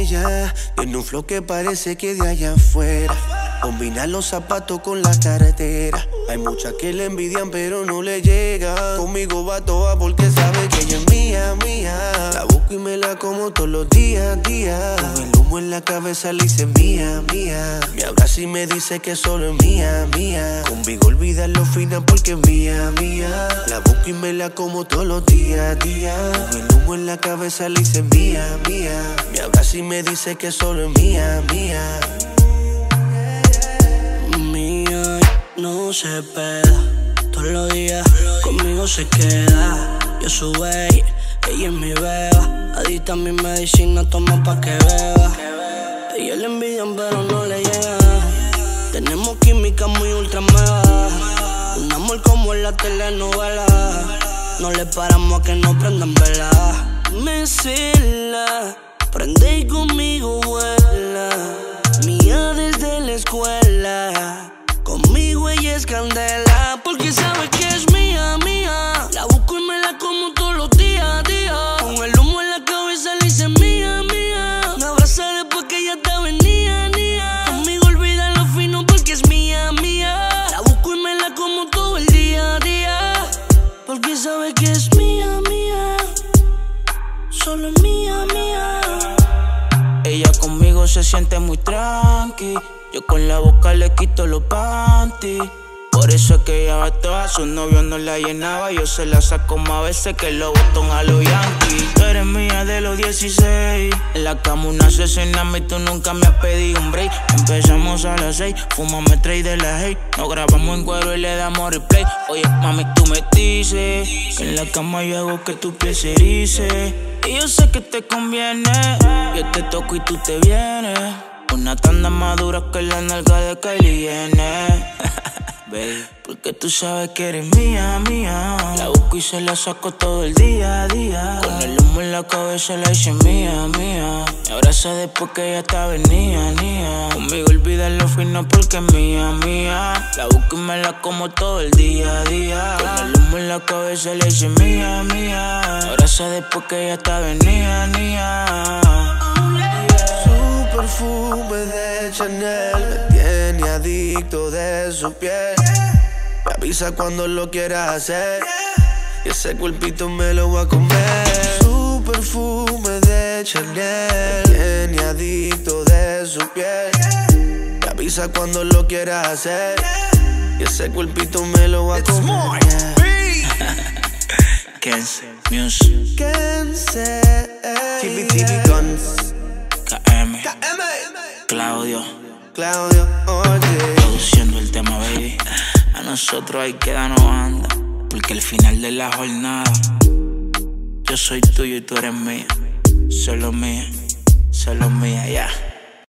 ella tiene un flow que parece que de allá afuera. Combina los zapatos con la cartera. Hay muchas que le envidian pero no le llega. Conmigo va toda porque sabe que ella es mía, mía. La busco y me la como todos los días, días. Con el humo en la cabeza le hice mía, mía. Me abraza y me dice que solo es mía, mía. Conmigo olvida lo fina porque es mía, mía. La busco y me la como todos los días, días. Con el humo en la cabeza le hice mía, mía. Me abraza y me dice que solo es mía, mía. Mía, no se pega. Todos los días conmigo se queda. Yo su bae, ella es mi beba. Adicta a mi medicina, toma pa' que beba. Ella le envidian pero no le llega. Tenemos química muy ultra mega. Un amor como en la telenovela. No le paramos a que no prendan vela. Me cela, prende y conmigo vuela. Mía desde la escuela. Conmigo ella es candela. Porque sabe que es mía, mía. La busco y me la como todos los días, días. Con el humo en la cabeza le hice mía, mía. Me abraza después que ella está venía, nia. Conmigo olvida lo fino porque es mía, mía. La busco y me la como todo el día, día. Porque sabe que es mía, mía. Solo es mía, mía. Ella conmigo se siente muy tranqui. Yo con la boca le quito los panties. Por eso es que ella va toda, su novio no la llenaba. Yo se la saco más veces que los botón a los Yankees. Tú eres mía de los 16. En la cama una asesina y tú nunca me has pedido un break. Empezamos a las 6, fumamos 3 de las 6. Nos grabamos en cuero y le damos replay. Oye, mami, tú me dices que en la cama yo hago que tu piel se erice. Y yo sé que te conviene. Yo te toco y tú te vienes. Una tanda más dura que la nalga de Kylie Jenner. Baby, porque tú sabes que eres mía, mía. La busco y se la saco todo el día a día. Con el humo en la cabeza la hice mía, mía. Me abraza después que ella está venía, nia. Conmigo olvida lo fino porque es mía, mía. La busco y me la como todo el día a día. Con el humo en la cabeza la hice mía, mía. Me abraza después que ella está venía, nia. Perfume de Chanel me tiene adicto de su piel. Me avisa cuando lo quiera hacer y ese cuerpito me lo voy a comer. Su perfume de Chanel me tiene adicto de su piel. Me avisa cuando lo quiera hacer y ese cuerpito me lo voy a comer. Kense Music, Kense TBTB Guns, KM, Claudio, oye. produciendo el tema, baby. A nosotros hay que darnos banda, porque al final de la jornada yo soy tuyo y tú eres mía. Solo mía, ya.